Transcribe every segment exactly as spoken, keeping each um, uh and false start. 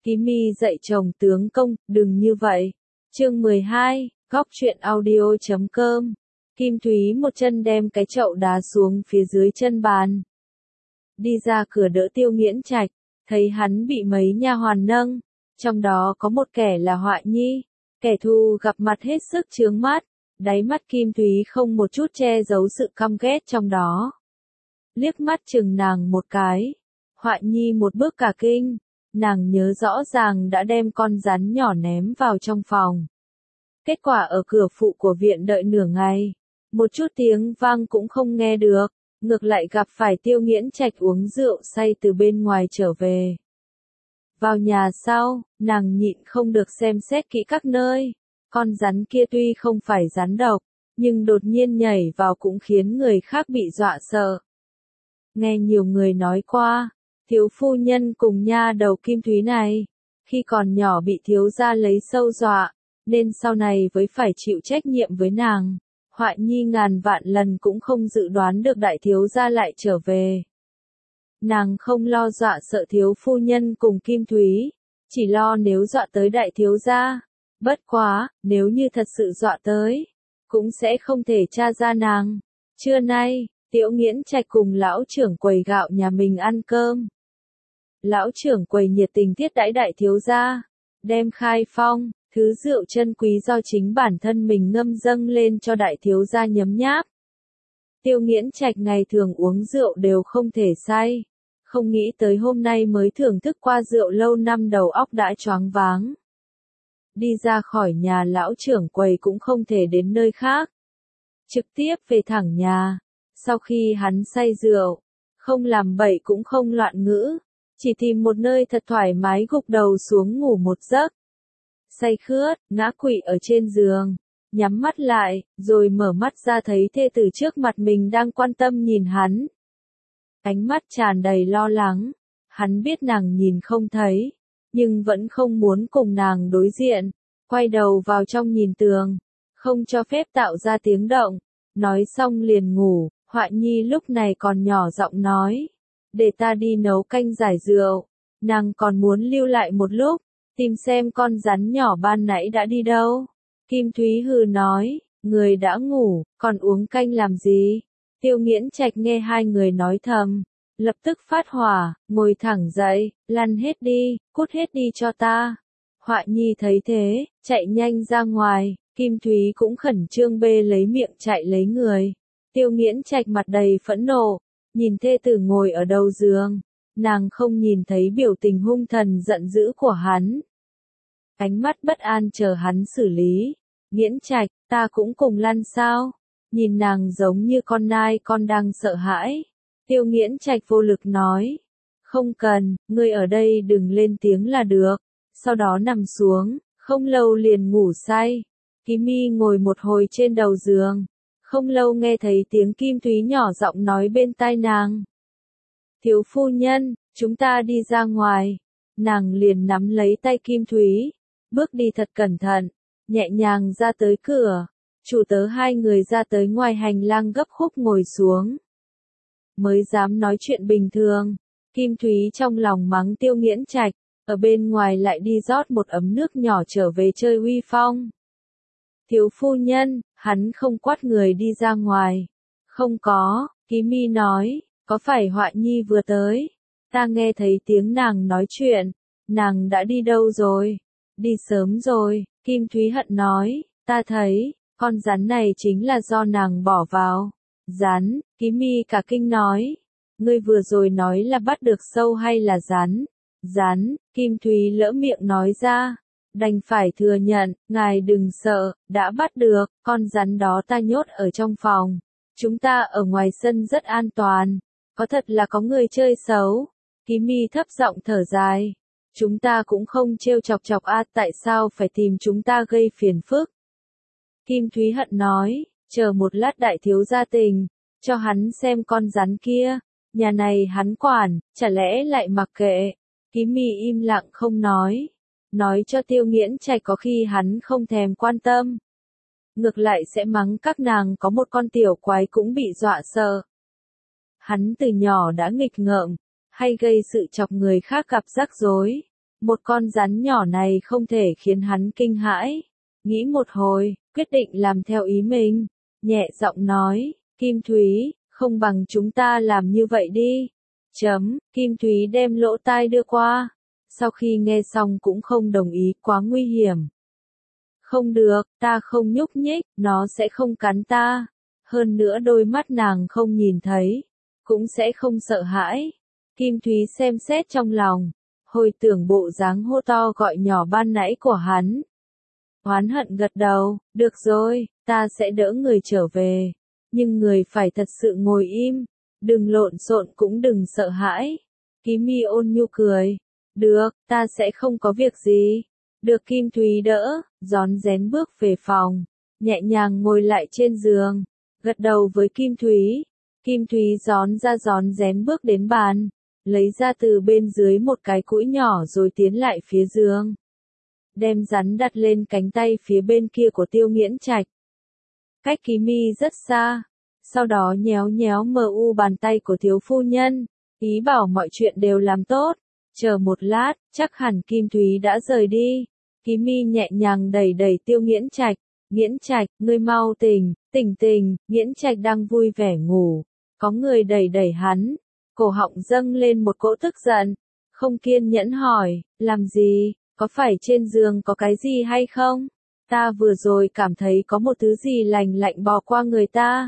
Tí mi dạy chồng tướng công, đừng như vậy. Chương mười hai, góc truyện audio chấm com. Kim Thúy một chân đem cái chậu đá xuống phía dưới chân bàn. Đi ra cửa đỡ Tiêu Nghiễn Trạch, thấy hắn bị mấy nha hoàn nâng, trong đó có một kẻ là Họa Nhi, kẻ thù gặp mặt hết sức chướng mắt, đáy mắt Kim Thúy không một chút che giấu sự căm ghét trong đó. Liếc mắt chừng nàng một cái, Họa Nhi một bước cả kinh, nàng nhớ rõ ràng đã đem con rắn nhỏ ném vào trong phòng. Kết quả ở cửa phụ của viện đợi nửa ngày, một chút tiếng vang cũng không nghe được, ngược lại gặp phải Tiêu Nghiễn Trạch uống rượu say từ bên ngoài trở về. Vào nhà sau, nàng nhịn không được xem xét kỹ các nơi, con rắn kia tuy không phải rắn độc, nhưng đột nhiên nhảy vào cũng khiến người khác bị dọa sợ. Nghe nhiều người nói qua, thiếu phu nhân cùng nha đầu Kim Thúy này, khi còn nhỏ bị thiếu gia lấy sâu dọa, nên sau này với phải chịu trách nhiệm với nàng. Họa Nhi ngàn vạn lần cũng không dự đoán được đại thiếu gia lại trở về. Nàng không lo dọa sợ thiếu phu nhân cùng Kim Thúy, chỉ lo nếu dọa tới đại thiếu gia. Bất quá, nếu như thật sự dọa tới, cũng sẽ không thể tra ra nàng. Trưa nay, Tiểu Nghiễn Trạch cùng lão trưởng quầy gạo nhà mình ăn cơm. Lão trưởng quầy nhiệt tình tiếp đãi đại thiếu gia, đem khai phong, thứ rượu chân quý do chính bản thân mình ngâm dâng lên cho đại thiếu gia nhấm nháp. Tiêu Nghiễn Trạch ngày thường uống rượu đều không thể say, không nghĩ tới hôm nay mới thưởng thức qua rượu lâu năm đầu óc đã choáng váng. Đi ra khỏi nhà lão trưởng quầy cũng không thể đến nơi khác, trực tiếp về thẳng nhà. Sau khi hắn say rượu, không làm bậy cũng không loạn ngữ, chỉ tìm một nơi thật thoải mái gục đầu xuống ngủ một giấc. Say khướt, ngã quỵ ở trên giường, nhắm mắt lại, rồi mở mắt ra thấy thê tử trước mặt mình đang quan tâm nhìn hắn. Ánh mắt tràn đầy lo lắng, hắn biết nàng nhìn không thấy, nhưng vẫn không muốn cùng nàng đối diện, quay đầu vào trong nhìn tường, không cho phép tạo ra tiếng động, nói xong liền ngủ. Họa Nhi lúc này còn nhỏ giọng nói, để ta đi nấu canh giải rượu, nàng còn muốn lưu lại một lúc, tìm xem con rắn nhỏ ban nãy đã đi đâu. Kim Thúy hừ nói, người đã ngủ, còn uống canh làm gì? Tiêu Nghiễn Trạch nghe hai người nói thầm, lập tức phát hỏa, ngồi thẳng dậy, lăn hết đi, cút hết đi cho ta. Họa Nhi thấy thế, chạy nhanh ra ngoài, Kim Thúy cũng khẩn trương bê lấy miệng chạy lấy người. Tiêu Nghiễn Trạch mặt đầy phẫn nộ, nhìn thê tử ngồi ở đầu giường, nàng không nhìn thấy biểu tình hung thần giận dữ của hắn. Ánh mắt bất an chờ hắn xử lý. Nghiễn Trạch, ta cũng cùng lăn sao? Nhìn nàng giống như con nai con đang sợ hãi. Tiêu Nghiễn Trạch vô lực nói, không cần, ngươi ở đây đừng lên tiếng là được. Sau đó nằm xuống, không lâu liền ngủ say. Ký Mi ngồi một hồi trên đầu giường. Không lâu nghe thấy tiếng Kim Thúy nhỏ giọng nói bên tai nàng. Thiếu phu nhân, chúng ta đi ra ngoài. Nàng liền nắm lấy tay Kim Thúy, bước đi thật cẩn thận, nhẹ nhàng ra tới cửa. Chủ tớ hai người ra tới ngoài hành lang gấp khúc ngồi xuống. Mới dám nói chuyện bình thường. Kim Thúy trong lòng mắng Tiêu Nghiễn Trạch, ở bên ngoài lại đi rót một ấm nước nhỏ trở về chơi uy phong. Thiếu phu nhân, hắn không quát người đi ra ngoài. Không có, Ký Mi nói, có phải Họa Nhi vừa tới? Ta nghe thấy tiếng nàng nói chuyện, nàng đã đi đâu rồi? Đi sớm rồi, Kim Thúy hận nói, ta thấy, con rắn này chính là do nàng bỏ vào. Rắn, Ký Mi cả kinh nói, ngươi vừa rồi nói là bắt được sâu hay là rắn? Rắn, Kim Thúy lỡ miệng nói ra. Đành phải thừa nhận, ngài đừng sợ, đã bắt được, con rắn đó ta nhốt ở trong phòng. Chúng ta ở ngoài sân rất an toàn, có thật là có người chơi xấu. Ký Mi thấp giọng thở dài, chúng ta cũng không trêu chọc chọc a, tại sao phải tìm chúng ta gây phiền phức? Kim Thúy hận nói, chờ một lát đại thiếu gia tình, cho hắn xem con rắn kia, nhà này hắn quản, chả lẽ lại mặc kệ? Ký Mi im lặng không nói. Nói cho Tiêu Nghiễn Trạch có khi hắn không thèm quan tâm. Ngược lại sẽ mắng các nàng có một con tiểu quái cũng bị dọa sợ. Hắn từ nhỏ đã nghịch ngợm, hay gây sự chọc người khác gặp rắc rối, Một con rắn nhỏ này không thể khiến hắn kinh hãi. Nghĩ một hồi, quyết định làm theo ý mình. Nhẹ giọng nói, Kim Thúy, không bằng chúng ta làm như vậy đi. Chấm, Kim Thúy đem lỗ tai đưa qua. Sau khi nghe xong cũng không đồng ý, quá nguy hiểm. Không được, ta không nhúc nhích, nó sẽ không cắn ta. Hơn nữa đôi mắt nàng không nhìn thấy, cũng sẽ không sợ hãi. Kim Thúy xem xét trong lòng, hồi tưởng bộ dáng hô to gọi nhỏ ban nãy của hắn. Oán hận gật đầu, được rồi, ta sẽ đỡ người trở về. Nhưng người phải thật sự ngồi im, đừng lộn xộn cũng đừng sợ hãi. Ký Mi ôn nhu cười, được, ta sẽ không có việc gì. Được Kim Thúy đỡ, rón rén bước về phòng, nhẹ nhàng ngồi lại trên giường, gật đầu với Kim Thúy. Kim Thúy rón ra rón rén bước đến bàn, lấy ra từ bên dưới một cái cũi nhỏ rồi tiến lại phía giường. Đem rắn đặt lên cánh tay phía bên kia của Tiêu Nghiễn Trạch. Cách Ký Mi rất xa, sau đó nhéo nhéo mờ u bàn tay của thiếu phu nhân, ý bảo mọi chuyện đều làm tốt. Chờ một lát, chắc hẳn Kim Thúy đã rời đi. Ký Mi nhẹ nhàng đẩy đẩy Tiêu Nghiễn Trạch, Nghiễn Trạch, ngươi mau tỉnh, tỉnh tỉnh. Nghiễn Trạch đang vui vẻ ngủ, có người đẩy đẩy hắn, cổ họng dâng lên một cỗ tức giận, không kiên nhẫn hỏi, làm gì, có phải trên giường có cái gì hay không? Ta vừa rồi cảm thấy có một thứ gì lành lạnh bò qua người ta.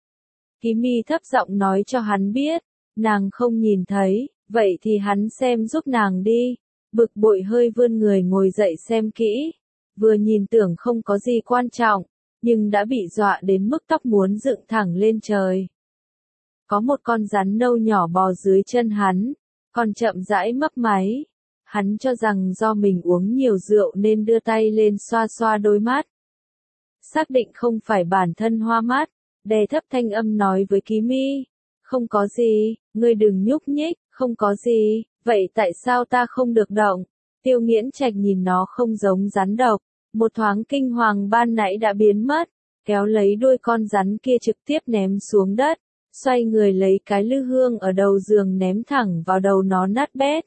Ký Mi thấp giọng nói cho hắn biết, nàng không nhìn thấy, vậy thì hắn xem giúp nàng đi. Bực bội hơi vươn người ngồi dậy xem kỹ, vừa nhìn tưởng không có gì quan trọng, nhưng đã bị dọa đến mức tóc muốn dựng thẳng lên trời. Có một con rắn nâu nhỏ bò dưới chân hắn, còn chậm rãi mấp máy. Hắn cho rằng do mình uống nhiều rượu nên đưa tay lên xoa xoa đôi mắt. Xác định không phải bản thân hoa mắt, đè thấp thanh âm nói với Ký Mi, không có gì, ngươi đừng nhúc nhích, không có gì, vậy tại sao ta không được động? Tiêu Nghiễn Trạch nhìn nó không giống rắn độc, một thoáng kinh hoàng ban nãy đã biến mất, kéo lấy đuôi con rắn kia trực tiếp ném xuống đất, xoay người lấy cái lư hương ở đầu giường ném thẳng vào đầu nó nát bét.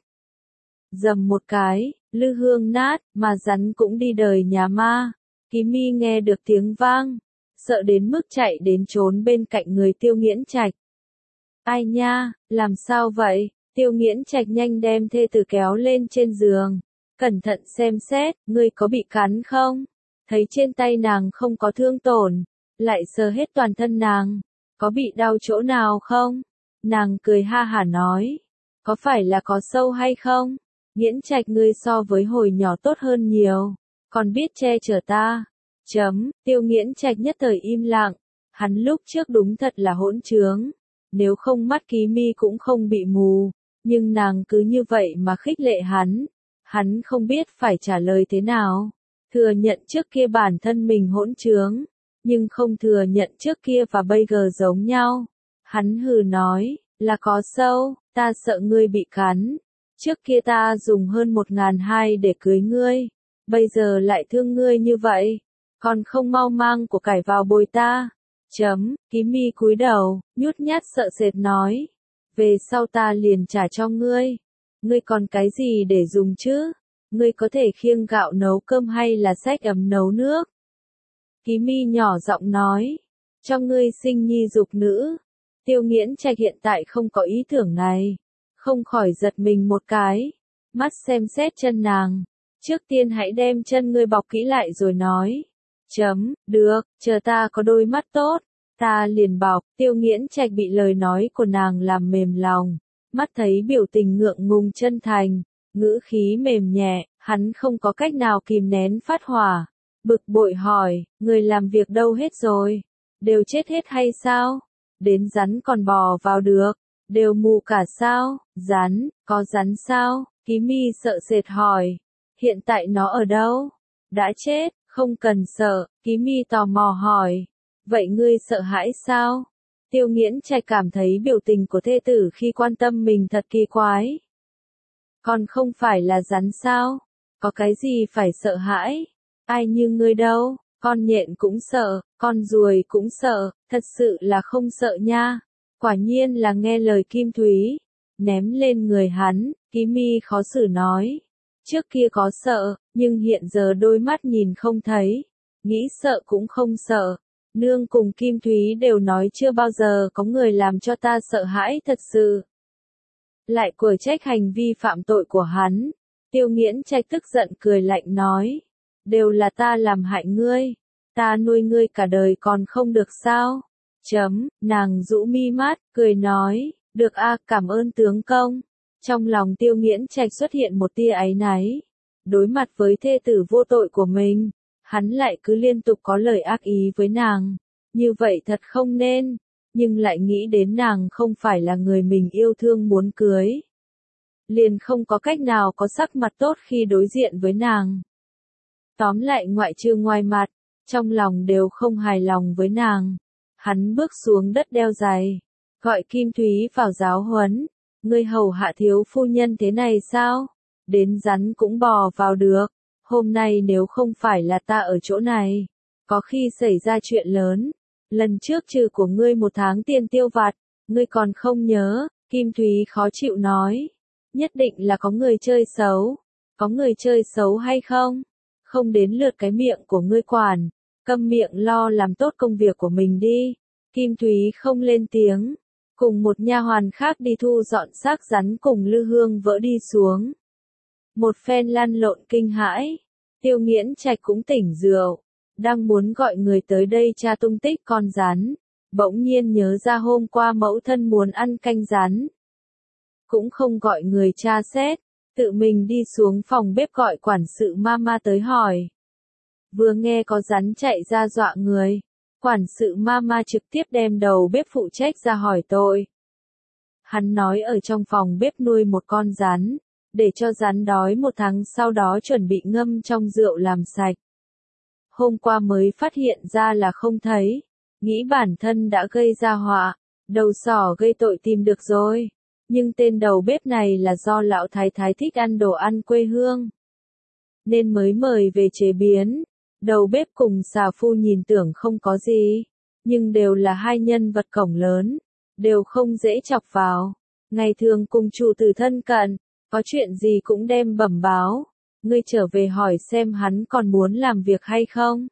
Dầm một cái, lư hương nát, mà rắn cũng đi đời nhà ma. Ký Mi nghe được tiếng vang, sợ đến mức chạy đến trốn bên cạnh người Tiêu Nghiễn Trạch. Ai nha, làm sao vậy? Tiêu Nghiễn Trạch nhanh đem thê tử kéo lên trên giường, cẩn thận xem xét, ngươi có bị cắn không? Thấy trên tay nàng không có thương tổn, lại sờ hết toàn thân nàng, có bị đau chỗ nào không? Nàng cười ha hả nói, có phải là có sâu hay không? Nghiễn Trạch ngươi so với hồi nhỏ tốt hơn nhiều, còn biết che chở ta. Chấm, Tiêu Nghiễn Trạch nhất thời im lặng, hắn lúc trước đúng thật là hỗn trướng, nếu không mắt Ký Mi cũng không bị mù, nhưng nàng cứ như vậy mà khích lệ hắn, hắn không biết phải trả lời thế nào. Thừa nhận trước kia bản thân mình hỗn trướng, nhưng không thừa nhận trước kia và bây giờ giống nhau. Hắn hừ nói, là có sâu, ta sợ ngươi bị cắn. Trước kia ta dùng hơn một ngàn hai để cưới ngươi, bây giờ lại thương ngươi như vậy, còn không mau mang của cải vào bồi ta. Chấm, Ký Mi cúi đầu, nhút nhát sợ sệt nói, về sau ta liền trả cho ngươi. Ngươi còn cái gì để dùng chứ? Ngươi có thể khiêng gạo nấu cơm hay là xách ấm nấu nước? Ký Mi nhỏ giọng nói, cho ngươi sinh nhi dục nữ. Tiêu Nghiễn Trạch hiện tại không có ý tưởng này, không khỏi giật mình một cái, mắt xem xét chân nàng, trước tiên hãy đem chân ngươi bọc kỹ lại rồi nói. Chấm, được, chờ ta có đôi mắt tốt, ta liền bọc. Tiêu Nghiễn Trạch bị lời nói của nàng làm mềm lòng, mắt thấy biểu tình ngượng ngùng chân thành, ngữ khí mềm nhẹ, hắn không có cách nào kìm nén phát hỏa, bực bội hỏi, người làm việc đâu hết rồi, đều chết hết hay sao? Đến rắn còn bò vào được, đều mù cả sao? Rắn, có rắn sao? Ký Mi sợ sệt hỏi, hiện tại nó ở đâu? Đã chết, không cần sợ. Ký Mi tò mò hỏi, vậy ngươi sợ hãi sao? Tiêu Nghiễn Trạch cảm thấy biểu tình của thê tử khi quan tâm mình thật kỳ quái. Còn không phải là rắn sao? Có cái gì phải sợ hãi? Ai như ngươi đâu? Con nhện cũng sợ, con ruồi cũng sợ, thật sự là không sợ nha. Quả nhiên là nghe lời Kim Thúy. Ném lên người hắn, Ký Mi khó xử nói. Trước kia có sợ, nhưng hiện giờ đôi mắt nhìn không thấy. Nghĩ sợ cũng không sợ. Nương cùng Kim Thúy đều nói chưa bao giờ có người làm cho ta sợ hãi thật sự. Lại quở trách hành vi phạm tội của hắn. Tiêu Nghiễn Trạch tức giận cười lạnh nói. Đều là ta làm hại ngươi. Ta nuôi ngươi cả đời còn không được sao? Chấm, nàng rũ mi mắt, cười nói. Được a, cảm ơn tướng công. Trong lòng Tiêu Nghiễn Trạch xuất hiện một tia áy náy. Đối mặt với thê tử vô tội của mình, hắn lại cứ liên tục có lời ác ý với nàng. Như vậy thật không nên, nhưng lại nghĩ đến nàng không phải là người mình yêu thương muốn cưới. Liền không có cách nào có sắc mặt tốt khi đối diện với nàng. Tóm lại ngoại trừ ngoài mặt, trong lòng đều không hài lòng với nàng. Hắn bước xuống đất đeo giày, gọi Kim Thúy vào giáo huấn. Ngươi hầu hạ thiếu phu nhân thế này sao? Đến rắn cũng bò vào được. Hôm nay nếu không phải là ta ở chỗ này, có khi xảy ra chuyện lớn. Lần trước trừ của ngươi một tháng tiền tiêu vặt, ngươi còn không nhớ. Kim Thúy khó chịu nói. Nhất định là có người chơi xấu. Có người chơi xấu hay không? Không đến lượt cái miệng của ngươi quản. Câm miệng lo làm tốt công việc của mình đi. Kim Thúy không lên tiếng. Cùng một nha hoàn khác đi thu dọn xác rắn cùng Lư Hương vỡ đi xuống. Một phen lăn lộn kinh hãi. Tiêu Nghiễn Trạch cũng tỉnh rượu. Đang muốn gọi người tới đây tra tung tích con rắn. Bỗng nhiên nhớ ra hôm qua mẫu thân muốn ăn canh rắn. Cũng không gọi người tra xét. Tự mình đi xuống phòng bếp gọi quản sự mama tới hỏi. Vừa nghe có rắn chạy ra dọa người. Quản sự mama trực tiếp đem đầu bếp phụ trách ra hỏi tội. Hắn nói ở trong phòng bếp nuôi một con rắn, để cho rắn đói một tháng sau đó chuẩn bị ngâm trong rượu làm sạch. Hôm qua mới phát hiện ra là không thấy, nghĩ bản thân đã gây ra họa, đầu sỏ gây tội tìm được rồi. Nhưng tên đầu bếp này là do lão thái thái thích ăn đồ ăn quê hương, nên mới mời về chế biến. Đầu bếp cùng xà phu nhìn tưởng không có gì, nhưng đều là hai nhân vật cổng lớn, đều không dễ chọc vào. Ngày thường cùng chủ tử thân cận, có chuyện gì cũng đem bẩm báo. Ngươi trở về hỏi xem hắn còn muốn làm việc hay không.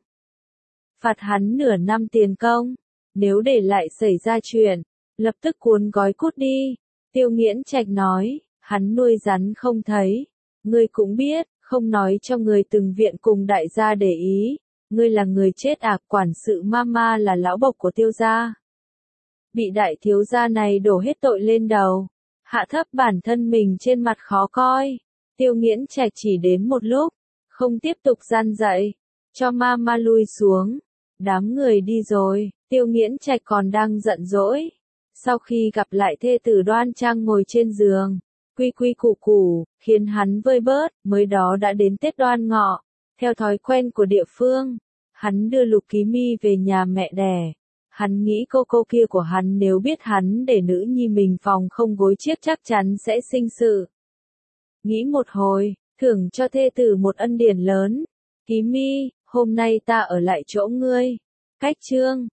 Phạt hắn nửa năm tiền công, nếu để lại xảy ra chuyện, lập tức cuốn gói cút đi. Tiêu Nghiễn Trạch nói, hắn nuôi rắn không thấy. Ngươi cũng biết, không nói cho người từng viện cùng đại gia để ý. Ngươi là người chết à, quản sự mama là lão bộc của Tiêu gia. Bị đại thiếu gia này đổ hết tội lên đầu. Hạ thấp bản thân mình trên mặt khó coi. Tiêu Nghiễn Trạch chỉ đến một lúc, không tiếp tục gian dạy, cho mama lui xuống. Đám người đi rồi, Tiêu Nghiễn Trạch còn đang giận dỗi. Sau khi gặp lại thê tử đoan trang ngồi trên giường, quy quy củ củ, khiến hắn vơi bớt, mới đó đã đến Tết Đoan Ngọ. Theo thói quen của địa phương, hắn đưa Lục Ký Mi về nhà mẹ đẻ. Hắn nghĩ cô cô kia của hắn nếu biết hắn để nữ nhi mình phòng không gối chiếc chắc chắn sẽ sinh sự. Nghĩ một hồi, thưởng cho thê tử một ân điển lớn. Ký Mi, hôm nay ta ở lại chỗ ngươi. Cách chương